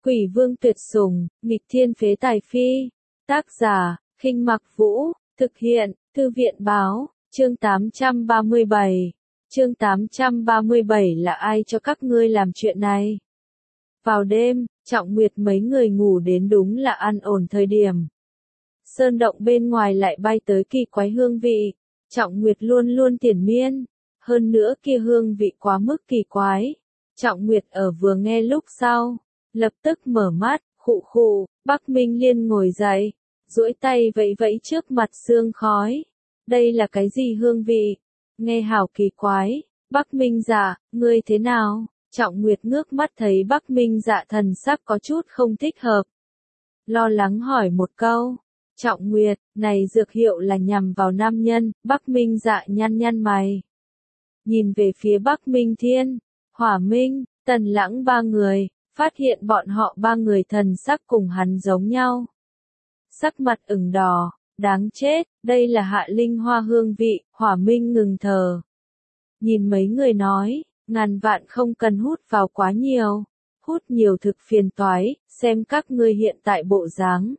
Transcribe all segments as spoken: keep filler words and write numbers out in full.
Quỷ vương tuyệt sủng, nghịch thiên phế tài phi. Tác giả, Khinh Mặc Vũ, thực hiện, Thư viện báo, chương tám trăm ba mươi bảy. Chương tám trăm ba mươi bảy là ai cho các ngươi làm chuyện này? Vào đêm, Trọng Nguyệt mấy người ngủ đến đúng là an ổn thời điểm. Sơn động bên ngoài lại bay tới kỳ quái hương vị, Trọng Nguyệt luôn luôn triền miên, hơn nữa kia hương vị quá mức kỳ quái. Trọng Nguyệt ở vừa nghe lúc sau, lập tức mở mắt, khụ khụ, Bắc Minh Liên ngồi dậy, duỗi tay vẫy vẫy trước mặt sương khói. Đây là cái gì hương vị? Nghe hảo kỳ quái. Bắc Minh Dạ, ngươi thế nào? Trọng Nguyệt ngước mắt thấy Bắc Minh Dạ thần sắc có chút không thích hợp. Lo lắng hỏi một câu. Trọng Nguyệt, này dược hiệu là nhằm vào nam nhân. Bắc Minh Dạ nhăn nhăn mày. Nhìn về phía Bắc Minh Thiên, Hỏa Minh, Tần Lãng ba người, phát hiện bọn họ ba người thần sắc cùng hắn giống nhau. Sắc mặt ửng đỏ, đáng chết, đây là hạ linh hoa hương vị. Hỏa Minh ngừng thở. Nhìn mấy người nói, ngàn vạn không cần hút vào quá nhiều, hút nhiều thực phiền toái, xem các ngươi hiện tại bộ dáng.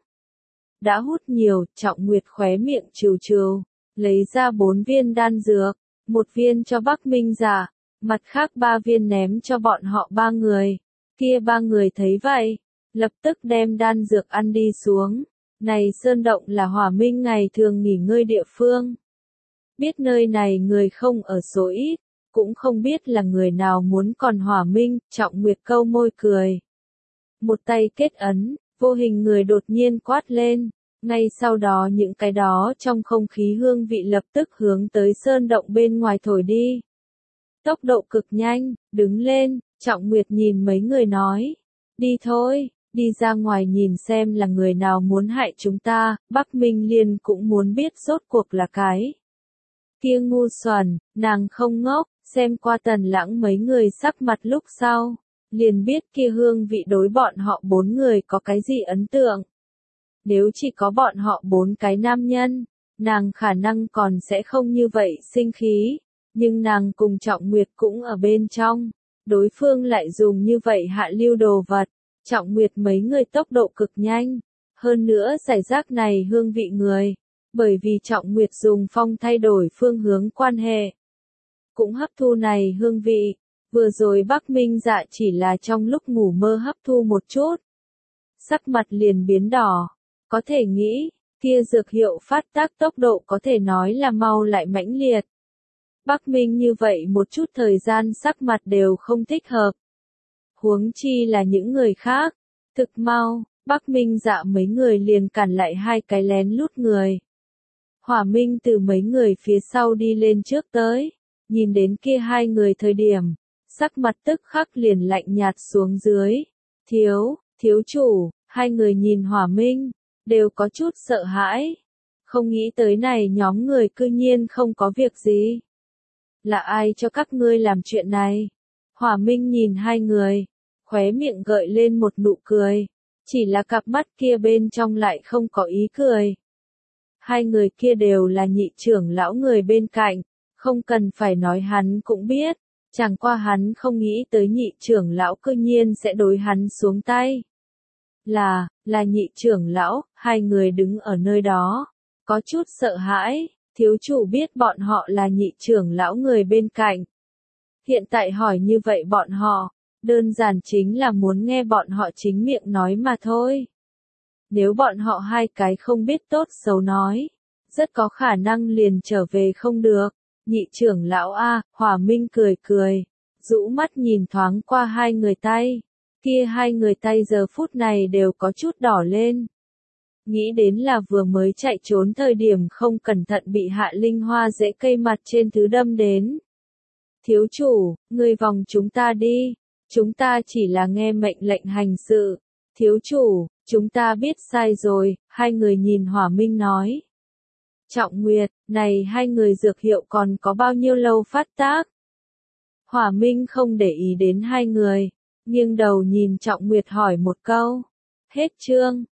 Đã hút nhiều, Trọng Nguyệt khóe miệng trừ trừ, lấy ra bốn viên đan dược, một viên cho Bắc Minh Dạ, mặt khác ba viên ném cho bọn họ ba người. Kia ba người thấy vậy, lập tức đem đan dược ăn đi xuống. Này sơn động là Hỏa Minh ngày thường nghỉ ngơi địa phương. Biết nơi này người không ở số ít, cũng không biết là người nào muốn còn Hỏa Minh. Trọng Nguyệt câu môi cười. Một tay kết ấn, vô hình người đột nhiên quát lên. Ngay sau đó những cái đó trong không khí hương vị lập tức hướng tới sơn động bên ngoài thổi đi. Tốc độ cực nhanh, đứng lên, Trọng Nguyệt nhìn mấy người nói. Đi thôi, đi ra ngoài nhìn xem là người nào muốn hại chúng ta. Bắc Minh Liên cũng muốn biết rốt cuộc là cái kia ngu xuẩn, nàng không ngốc, xem qua Tần Lãng mấy người sắc mặt lúc sau, liền biết kia hương vị đối bọn họ bốn người có cái gì ấn tượng. Nếu chỉ có bọn họ bốn cái nam nhân, nàng khả năng còn sẽ không như vậy sinh khí, nhưng nàng cùng Trọng Nguyệt cũng ở bên trong, đối phương lại dùng như vậy hạ lưu đồ vật. Trọng Nguyệt mấy người tốc độ cực nhanh, hơn nữa giải rác này hương vị người, bởi vì Trọng Nguyệt dùng phong thay đổi phương hướng quan hệ, cũng hấp thu này hương vị. Vừa rồi Bắc Minh Dạ chỉ là trong lúc ngủ mơ hấp thu một chút, sắc mặt liền biến đỏ, có thể nghĩ, kia dược hiệu phát tác tốc độ có thể nói là mau lại mãnh liệt. Bắc Minh như vậy một chút thời gian sắc mặt đều không thích hợp. Huống chi là những người khác. Thực mau, Bắc Minh Dạ mấy người liền cản lại hai cái lén lút người. Hỏa Minh từ mấy người phía sau đi lên trước tới, nhìn đến kia hai người thời điểm, sắc mặt tức khắc liền lạnh nhạt xuống dưới. Thiếu, thiếu chủ, hai người nhìn Hỏa Minh, đều có chút sợ hãi. Không nghĩ tới này nhóm người cư nhiên không có việc gì. Là ai cho các ngươi làm chuyện này? Hỏa Minh nhìn hai người, khóe miệng gợi lên một nụ cười, chỉ là cặp mắt kia bên trong lại không có ý cười. Hai người kia đều là nhị trưởng lão người bên cạnh, không cần phải nói hắn cũng biết, chẳng qua hắn không nghĩ tới nhị trưởng lão cư nhiên sẽ đối hắn xuống tay. Là, là nhị trưởng lão, hai người đứng ở nơi đó, có chút sợ hãi, thiếu chủ biết bọn họ là nhị trưởng lão người bên cạnh. Hiện tại hỏi như vậy bọn họ, đơn giản chính là muốn nghe bọn họ chính miệng nói mà thôi. Nếu bọn họ hai cái không biết tốt xấu nói, rất có khả năng liền trở về không được. Nhị trưởng lão A, Hỏa Minh cười cười, rũ mắt nhìn thoáng qua hai người tay. Kia hai người tay giờ phút này đều có chút đỏ lên. Nghĩ đến là vừa mới chạy trốn thời điểm không cẩn thận bị hạ linh hoa rễ cây mặt trên thứ đâm đến. Thiếu chủ, người vòng chúng ta đi, chúng ta chỉ là nghe mệnh lệnh hành sự. Thiếu chủ, chúng ta biết sai rồi, hai người nhìn Hỏa Minh nói. Trọng Nguyệt, này hai người dược hiệu còn có bao nhiêu lâu phát tác? Hỏa Minh không để ý đến hai người, nghiêng đầu nhìn Trọng Nguyệt hỏi một câu. Hết chương.